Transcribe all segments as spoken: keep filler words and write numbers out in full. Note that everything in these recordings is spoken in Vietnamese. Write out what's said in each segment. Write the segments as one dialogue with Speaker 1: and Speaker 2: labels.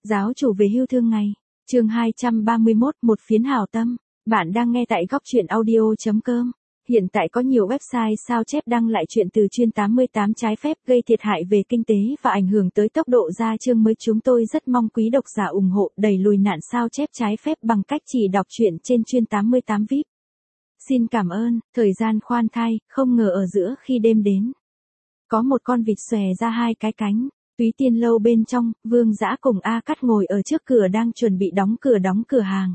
Speaker 1: Giáo chủ về hưu thương ngày. Chương hai trăm ba mươi mốt, một phiến hảo tâm. Bạn đang nghe tại góc truyện audio chấm com. Hiện tại có nhiều website sao chép đăng lại chuyện từ chuyên tám mươi tám trái phép gây thiệt hại về kinh tế và ảnh hưởng tới tốc độ ra chương mới. Chúng tôi rất mong quý độc giả ủng hộ đẩy lùi nạn sao chép trái phép bằng cách chỉ đọc truyện trên chuyên tám mươi tám vi ai pi. Xin cảm ơn. Thời gian khoan thai, không ngờ ở giữa khi đêm đến, có một con vịt xòe ra hai cái cánh. Túy Tiên Lâu bên trong, Vương Dã cùng A Cắt ngồi ở trước cửa đang chuẩn bị đóng cửa đóng cửa hàng.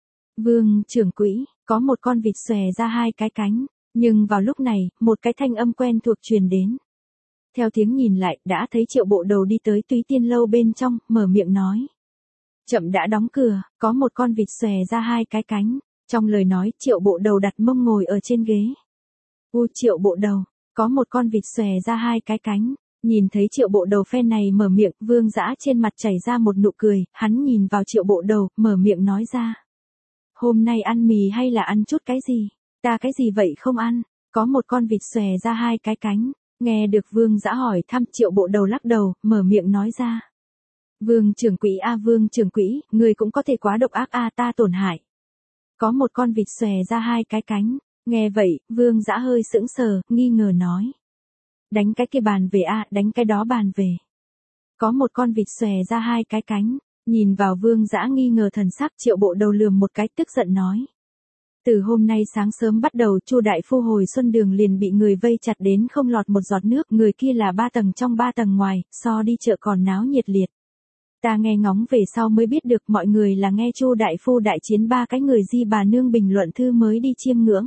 Speaker 1: Vương trưởng quỹ, có một con vịt xòe ra hai cái cánh, nhưng vào lúc này, một cái thanh âm quen thuộc truyền đến. Theo tiếng nhìn lại, đã thấy Triệu Bộ Đầu đi tới Túy Tiên Lâu bên trong, mở miệng nói. Chậm đã đóng cửa, có một con vịt xòe ra hai cái cánh. Trong lời nói, Triệu Bộ Đầu đặt mông ngồi ở trên ghế. U Triệu Bộ Đầu, có một con vịt xòe ra hai cái cánh. Nhìn thấy Triệu Bộ Đầu phe này mở miệng, Vương Dã trên mặt chảy ra một nụ cười, hắn nhìn vào Triệu Bộ Đầu, mở miệng nói ra. Hôm nay ăn mì hay là ăn chút cái gì? Ta cái gì vậy không ăn? Có một con vịt xòe ra hai cái cánh. Nghe được Vương Dã hỏi thăm, Triệu Bộ Đầu lắc đầu, mở miệng nói ra. Vương trưởng quỹ a Vương trưởng quỹ, người cũng có thể quá độc ác a ta tổn hại. Có một con vịt xòe ra hai cái cánh. Nghe vậy, Vương Dã hơi sững sờ, nghi ngờ nói. Đánh cái kia bàn về a, đánh cái đó bàn về. Có một con vịt xòe ra hai cái cánh, nhìn vào Vương Dã nghi ngờ thần sắc, Triệu Bộ Đầu lườm một cái tức giận nói. Từ hôm nay sáng sớm bắt đầu, Chu đại phu hồi xuân đường liền bị người vây chặt đến không lọt một giọt nước, người kia là ba tầng trong ba tầng ngoài, so đi chợ còn náo nhiệt liệt. Ta nghe ngóng về sau mới biết được mọi người là nghe Chu đại phu đại chiến ba cái người di bà nương bình luận thư mới đi chiêm ngưỡng.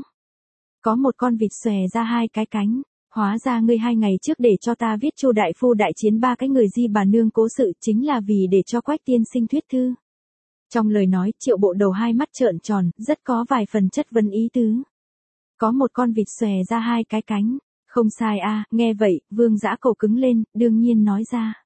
Speaker 1: Có một con vịt xòe ra hai cái cánh. Hóa ra ngươi hai ngày trước để cho ta viết Chu đại phu đại chiến ba cái người di bà nương cố sự chính là vì để cho Quách tiên sinh thuyết thư. Trong lời nói, Triệu Bộ Đầu hai mắt trợn tròn, rất có vài phần chất vấn ý tứ. Có một con vịt xòe ra hai cái cánh. Không sai a, nghe vậy, Vương Dã cổ cứng lên, đương nhiên nói ra.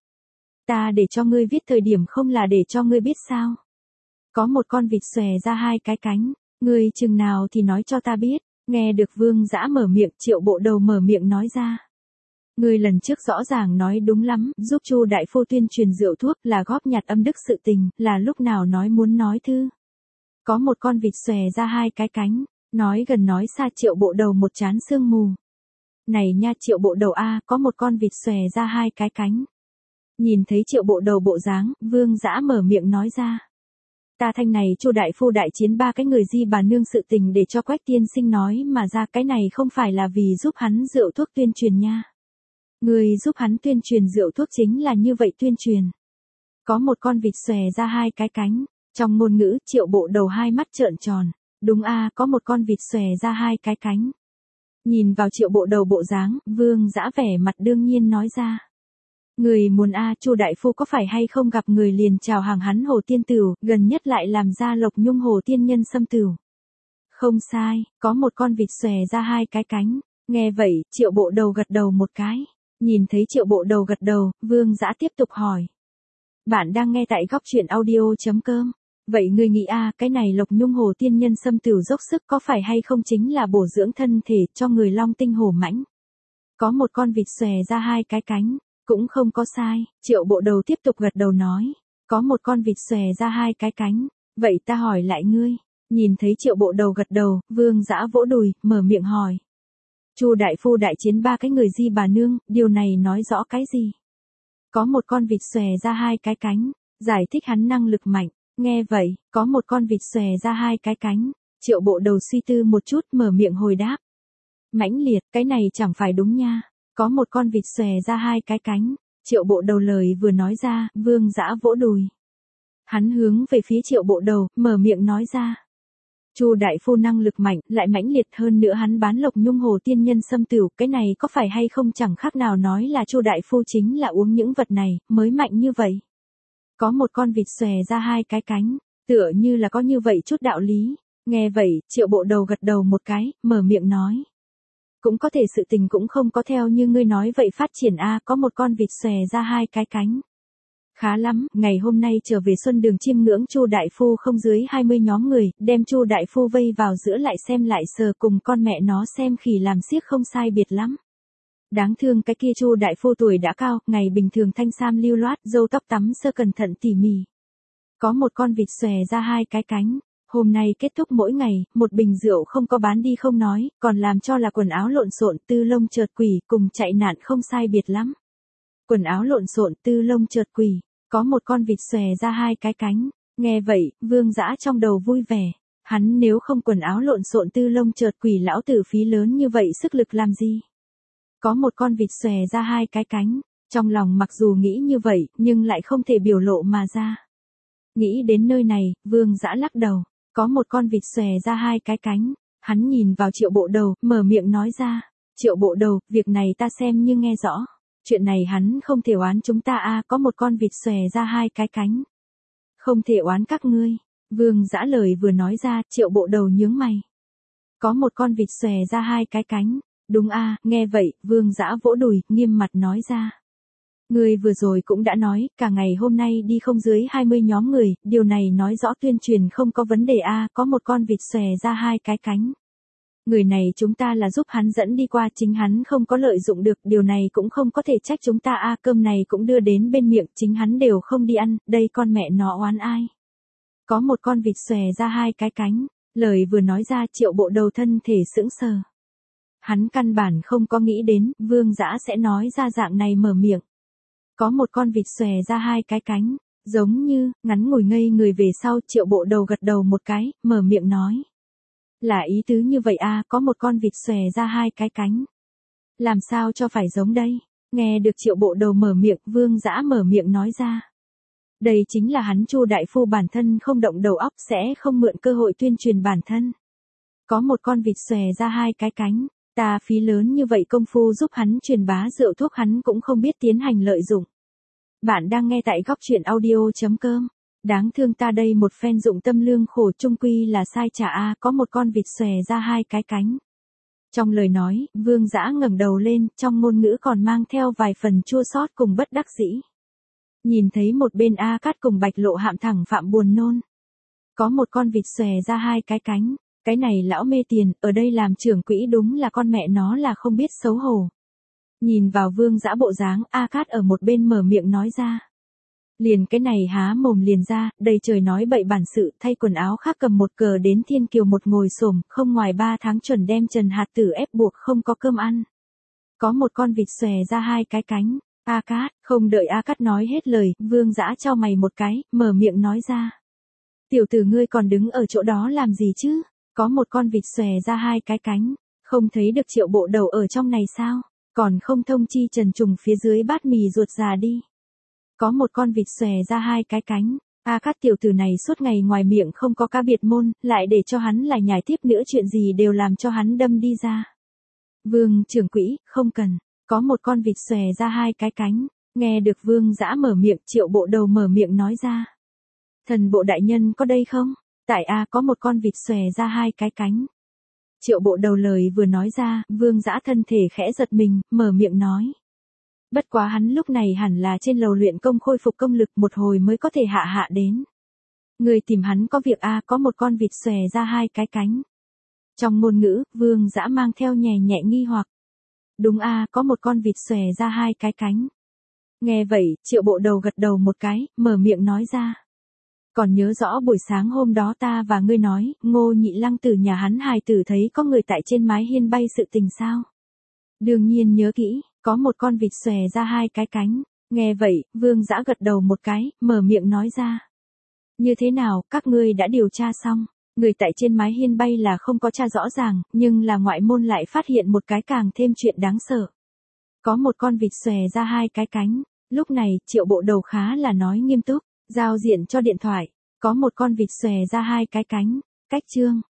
Speaker 1: Ta để cho ngươi viết thời điểm không là để cho ngươi biết sao. Có một con vịt xòe ra hai cái cánh, ngươi chừng nào thì nói cho ta biết. Nghe được Vương Dã mở miệng, Triệu Bộ Đầu mở miệng nói ra. Ngươi lần trước rõ ràng nói đúng lắm, giúp Chu đại phu tuyên truyền rượu thuốc là góp nhặt âm đức sự tình, là lúc nào nói muốn nói thư. Có một con vịt xòe ra hai cái cánh, nói gần nói xa, Triệu Bộ Đầu một trán sương mù. Này nha Triệu Bộ Đầu a, có một con vịt xòe ra hai cái cánh. Nhìn thấy Triệu Bộ Đầu bộ dáng, Vương Dã mở miệng nói ra. Ta thanh này Chu đại phu đại chiến ba cái người di bà nương sự tình để cho Quách tiên sinh nói mà ra, cái này không phải là vì giúp hắn rượu thuốc tuyên truyền nha. Người giúp hắn tuyên truyền rượu thuốc chính là như vậy tuyên truyền. Có một con vịt xòe ra hai cái cánh, trong ngôn ngữ, Triệu Bộ Đầu hai mắt trợn tròn. Đúng a, có một con vịt xòe ra hai cái cánh. Nhìn vào Triệu Bộ Đầu bộ dáng, Vương Dã vẻ mặt đương nhiên nói ra. Người muốn a, Chu đại phu có phải hay không gặp người liền chào hàng hắn Hồ Tiên Tửu, gần nhất lại làm ra Lộc Nhung Hồ Tiên Nhân Sâm Tửu. Không sai, có một con vịt xòe ra hai cái cánh. Nghe vậy, Triệu Bộ Đầu gật đầu một cái. Nhìn thấy Triệu Bộ Đầu gật đầu, Vương Dã tiếp tục hỏi. Bạn đang nghe tại góc truyện audio chấm com. Vậy ngươi nghĩ a, cái này Lộc Nhung Hồ Tiên Nhân Sâm Tửu dốc sức có phải hay không chính là bổ dưỡng thân thể cho người long tinh hổ mãnh? Có một con vịt xòe ra hai cái cánh. Cũng không có sai, Triệu Bộ Đầu tiếp tục gật đầu nói. Có một con vịt xòe ra hai cái cánh. Vậy ta hỏi lại ngươi. Nhìn thấy Triệu Bộ Đầu gật đầu, Vương Dã vỗ đùi, mở miệng hỏi. Chu đại phu đại chiến ba cái người di bà nương, điều này nói rõ cái gì? Có một con vịt xòe ra hai cái cánh. Giải thích hắn năng lực mạnh. Nghe vậy, có một con vịt xòe ra hai cái cánh. Triệu Bộ Đầu suy tư một chút, mở miệng hồi đáp. Mãnh liệt, cái này chẳng phải đúng nha. Có một con vịt xòe ra hai cái cánh. Triệu Bộ Đầu lời vừa nói ra, Vương Dã vỗ đùi. Hắn hướng về phía Triệu Bộ Đầu, mở miệng nói ra. Chu đại phu năng lực mạnh, lại mãnh liệt hơn nữa hắn bán Lộc Nhung Hồ Tiên Nhân Sâm Tửu, cái này có phải hay không chẳng khác nào nói là Chu đại phu chính là uống những vật này, mới mạnh như vậy. Có một con vịt xòe ra hai cái cánh, tựa như là có như vậy chút đạo lý. Nghe vậy, Triệu Bộ Đầu gật đầu một cái, mở miệng nói. Cũng có thể sự tình cũng không có theo như ngươi nói vậy phát triển a, có một con vịt xòe ra hai cái cánh. Khá lắm, ngày hôm nay trở về xuân đường chiêm ngưỡng Chu đại phu không dưới hai mươi nhóm người, đem Chu đại phu vây vào giữa lại xem lại sờ cùng con mẹ nó xem khỉ làm xiếc không sai biệt lắm. Đáng thương cái kia Chu đại phu tuổi đã cao, ngày bình thường thanh sam lưu loát, râu tóc tắm sơ cẩn thận tỉ mỉ. Có một con vịt xòe ra hai cái cánh. Hôm nay kết thúc mỗi ngày, một bình rượu không có bán đi không nói, còn làm cho là quần áo lộn xộn, tư lông chợt quỷ, cùng chạy nạn không sai biệt lắm. Quần áo lộn xộn, tư lông chợt quỷ, có một con vịt xòe ra hai cái cánh. Nghe vậy, Vương Dã trong đầu vui vẻ. Hắn nếu không quần áo lộn xộn tư lông chợt quỷ lão tử phí lớn như vậy sức lực làm gì? Có một con vịt xòe ra hai cái cánh. Trong lòng mặc dù nghĩ như vậy, nhưng lại không thể biểu lộ mà ra. Nghĩ đến nơi này, Vương Dã lắc đầu. Có một con vịt xòe ra hai cái cánh. Hắn nhìn vào Triệu Bộ Đầu, mở miệng nói ra. Triệu Bộ Đầu, việc này ta xem như nghe rõ. Chuyện này hắn không thể oán chúng ta a, có một con vịt xòe ra hai cái cánh. Không thể oán các ngươi. Vương Dã lời vừa nói ra, Triệu Bộ Đầu nhướng mày. Có một con vịt xòe ra hai cái cánh. Đúng a, nghe vậy, Vương Dã vỗ đùi, nghiêm mặt nói ra. Ngươi vừa rồi cũng đã nói, cả ngày hôm nay đi không dưới hai mươi nhóm người, điều này nói rõ tuyên truyền không có vấn đề a, có một con vịt xòe ra hai cái cánh. Người này chúng ta là giúp hắn dẫn đi qua, chính hắn không có lợi dụng được, điều này cũng không có thể trách chúng ta a, cơm này cũng đưa đến bên miệng, chính hắn đều không đi ăn, đây con mẹ nó oán ai. Có một con vịt xòe ra hai cái cánh, lời vừa nói ra Triệu Bộ Đầu thân thể sững sờ. Hắn căn bản không có nghĩ đến, Vương Dã sẽ nói ra dạng này mở miệng. Có một con vịt xòe ra hai cái cánh, giống như, ngắn ngồi ngây người về sau, Triệu Bộ Đầu gật đầu một cái, mở miệng nói. Là ý tứ như vậy a, có một con vịt xòe ra hai cái cánh. Làm sao cho phải giống đây? Nghe được Triệu Bộ Đầu mở miệng, Vương Dã mở miệng nói ra. Đây chính là hắn Chu đại phu bản thân không động đầu óc sẽ không mượn cơ hội tuyên truyền bản thân. Có một con vịt xòe ra hai cái cánh, ta phí lớn như vậy công phu giúp hắn truyền bá rượu thuốc hắn cũng không biết tiến hành lợi dụng. Bạn đang nghe tại góc truyện audio.com. Đáng thương ta đây một phen dụng tâm lương khổ chung quy là sai trả a, có một con vịt xòe ra hai cái cánh. Trong lời nói, Vương Dã ngẩng đầu lên, trong ngôn ngữ còn mang theo vài phần chua xót cùng bất đắc dĩ. Nhìn thấy một bên A Cát cùng Bạch Lộ Hạm thẳng phạm buồn nôn. Có một con vịt xòe ra hai cái cánh, cái này lão mê tiền, ở đây làm trưởng quỹ đúng là con mẹ nó là không biết xấu hổ. Nhìn vào Vương Dã bộ dáng, A Cát ở một bên mở miệng nói ra. Liền cái này há mồm liền ra, đầy trời nói bậy bản sự, thay quần áo khác cầm một cờ đến Thiên Kiều một ngồi xổm, không ngoài ba tháng chuẩn đem Trần Hạt Tử ép buộc không có cơm ăn. Có một con vịt xòe ra hai cái cánh. A Cát, không đợi A Cát nói hết lời, Vương Dã chau mày một cái, mở miệng nói ra. Tiểu tử ngươi còn đứng ở chỗ đó làm gì chứ? Có một con vịt xòe ra hai cái cánh, không thấy được Triệu Bộ Đầu ở trong này sao? Còn không thông chi Trần Trùng phía dưới bát mì ruột già đi. Có một con vịt xòe ra hai cái cánh, A Cát tiểu tử này suốt ngày ngoài miệng không có cá biệt môn, lại để cho hắn lại nhảy tiếp nữa chuyện gì đều làm cho hắn đâm đi ra. Vương trưởng quỹ, không cần. Có một con vịt xòe ra hai cái cánh, nghe được Vương Dã mở miệng, Triệu Bộ Đầu mở miệng nói ra. Thần bộ đại nhân có đây không? Tại A có một con vịt xòe ra hai cái cánh. Triệu Bộ Đầu lời vừa nói ra, Vương Dã thân thể khẽ giật mình, mở miệng nói. Bất quá hắn lúc này hẳn là trên lầu luyện công khôi phục công lực một hồi mới có thể hạ hạ đến. Người tìm hắn có việc A có một con vịt xòe ra hai cái cánh. Trong ngôn ngữ, Vương Dã mang theo nhẹ nhẹ nghi hoặc. Đúng a, có một con vịt xòe ra hai cái cánh. Nghe vậy, Triệu Bộ Đầu gật đầu một cái, mở miệng nói ra. Còn nhớ rõ buổi sáng hôm đó ta và ngươi nói, Ngô Nhị Lăng từ nhà hắn hài tử thấy có người tại trên mái hiên bay sự tình sao? Đương nhiên nhớ kỹ, có một con vịt xòe ra hai cái cánh. Nghe vậy, Vương Dã gật đầu một cái, mở miệng nói ra. Như thế nào, các ngươi đã điều tra xong? Người tại trên mái hiên bay là không có tra rõ ràng, nhưng là ngoại môn lại phát hiện một cái càng thêm chuyện đáng sợ. Có một con vịt xòe ra hai cái cánh, lúc này Triệu Bộ Đầu khá là nói nghiêm túc, giao diện cho điện thoại, có một con vịt xòe ra hai cái cánh, cách chương.